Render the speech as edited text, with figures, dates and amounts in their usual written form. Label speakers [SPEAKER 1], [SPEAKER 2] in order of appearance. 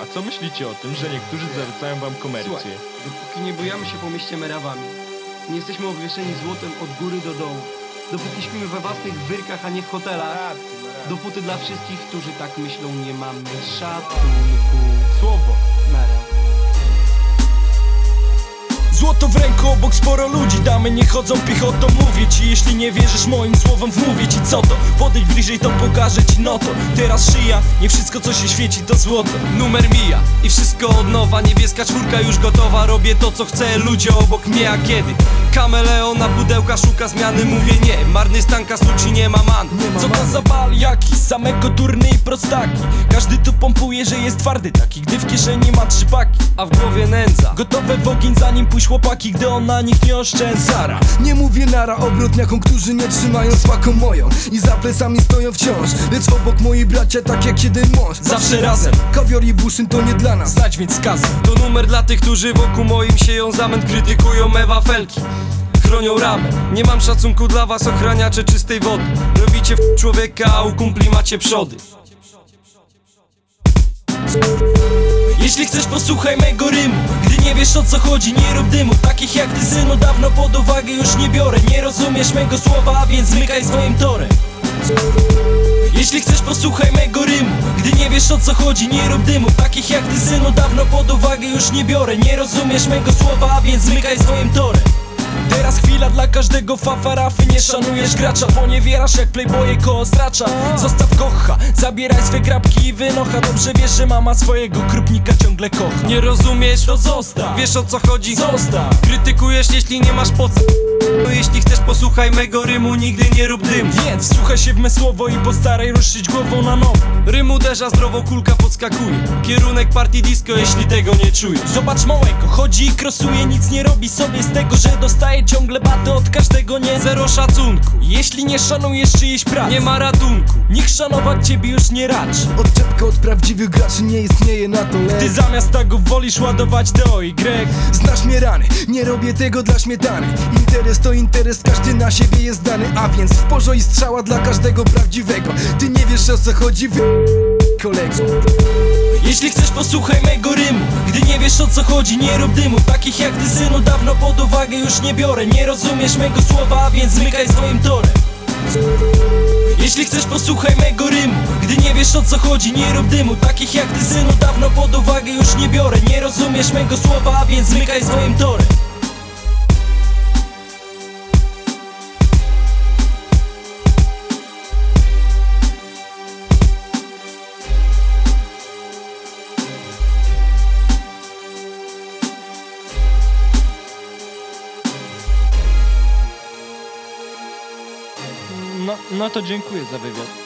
[SPEAKER 1] A co myślicie o tym, że niektórzy zarzucają wam komercję?
[SPEAKER 2] Słuchaj, dopóki nie bujamy się po mieście merawami, nie jesteśmy obwieszeni złotem od góry do dołu, dopóki śpimy we własnych wyrkach, a nie w hotelach, dopóty dla wszystkich, którzy tak myślą, nie mamy szacunku.
[SPEAKER 1] Słowo.
[SPEAKER 2] Mera.
[SPEAKER 3] Złoto w ręku, obok sporo ludzi, damy nie chodzą piechotą. Mówię ci, jeśli nie wierzysz moim słowom, wmówię ci co to. Podejdź bliżej, to pokażę ci, no to teraz szyja, nie wszystko co się świeci to złoto.
[SPEAKER 4] Numer mija i wszystko od nowa, niebieska czwórka już gotowa. Robię to co chcę, ludzie obok mnie, a kiedy? Kameleon na pudełka szuka zmiany, mówię nie. Marny stanka stuci, nie ma man.
[SPEAKER 3] Co to za bal jaki, samego turny i prostaki. Każdy tu pompuje, że jest twardy taki, gdy w kieszeni ma 3 paki,
[SPEAKER 4] A w głowie nędza.
[SPEAKER 3] gotowe w ogień zanim pójść chłopaki, gdy on na nich nie oszczędza.
[SPEAKER 5] Nie mówię nara obrotniakom, którzy nie trzymają swaką moją i za plecami stoją wciąż, lecz obok moi bracia tak jak jeden mąż.
[SPEAKER 3] Zawsze razem,
[SPEAKER 5] Kawior i buszyn to nie dla nas.
[SPEAKER 3] znać więc skazę.
[SPEAKER 4] To numer dla tych, którzy wokół moim sieją zamęt, krytykują me wafelki, chronią ramę. Nie mam szacunku dla was, ochraniacze czystej wody. Robicie w człowieka, a u kumpli macie przody.
[SPEAKER 3] Jeśli chcesz, posłuchaj mego rymu. Gdy nie wiesz o co chodzi, nie rób dymu. Takich jak ty, synu, dawno pod uwagę już nie biorę. Nie rozumiesz mego słowa, a więc zmykaj swoim torem. Jeśli chcesz, posłuchaj mego rymu. Gdy nie wiesz o co chodzi, nie rób dymu. Takich jak ty, synu, dawno pod uwagę już nie biorę. Nie rozumiesz mego słowa, a więc zmykaj swoim torem. Teraz chwila dla każdego fafarafy. Nie szanujesz gracza, poniewierasz jak playboye koło stracza. Zostaw kocha, zabieraj swe grabki i wynocha. Dobrze wiesz, że mama swojego krupnika ciągle kocha.
[SPEAKER 4] Nie rozumiesz?
[SPEAKER 3] To zostaw,
[SPEAKER 4] Wiesz o co chodzi?
[SPEAKER 3] zostaw.
[SPEAKER 4] Krytykujesz, jeśli nie masz podstaw. No jeśli chcesz, posłuchaj mego rymu, nigdy nie rób dymu.
[SPEAKER 3] Więc wsłuchaj się w me słowo i postaraj ruszyć głową na nowo.
[SPEAKER 4] Rym uderza zdrowo, kulka podskakuje. Kierunek party disco, jeśli tego nie czujesz.
[SPEAKER 3] Zobacz małego, chodzi i krosuje, nic nie robi sobie z tego, że dostaje ciągle baty od każdego, nie?
[SPEAKER 4] Zero szacunku,
[SPEAKER 3] Jeśli nie szanujesz czyjejś pracy,
[SPEAKER 4] nie ma ratunku.
[SPEAKER 3] nikt szanować ciebie już nie raczy.
[SPEAKER 5] Odczepka od prawdziwych graczy nie istnieje na to,
[SPEAKER 3] Ty
[SPEAKER 5] lecz
[SPEAKER 3] zamiast tagów wolisz ładować do Y.
[SPEAKER 5] znasz mnie rany, nie robię tego dla śmietany. Interes to interes, każdy na siebie jest dany, a więc w porzo i strzała dla każdego prawdziwego. Ty nie wiesz o co chodzi, kolego.
[SPEAKER 3] Jeśli chcesz, posłuchaj mego rymu. Gdy nie wiesz o co chodzi, nie rób dymu. Takich jak ty, synu, dawno pod uwagę już nie biorę. Nie rozumiesz mego słowa, a więc zmykaj swoim torem. Jeśli chcesz, posłuchaj mego rymu. Gdy nie wiesz o co chodzi, nie rób dymu. Takich jak ty, synu, dawno pod uwagę już nie biorę. Nie rozumiesz mego słowa, a więc zmykaj swoim torem.
[SPEAKER 1] No to dziękuję za wywiad.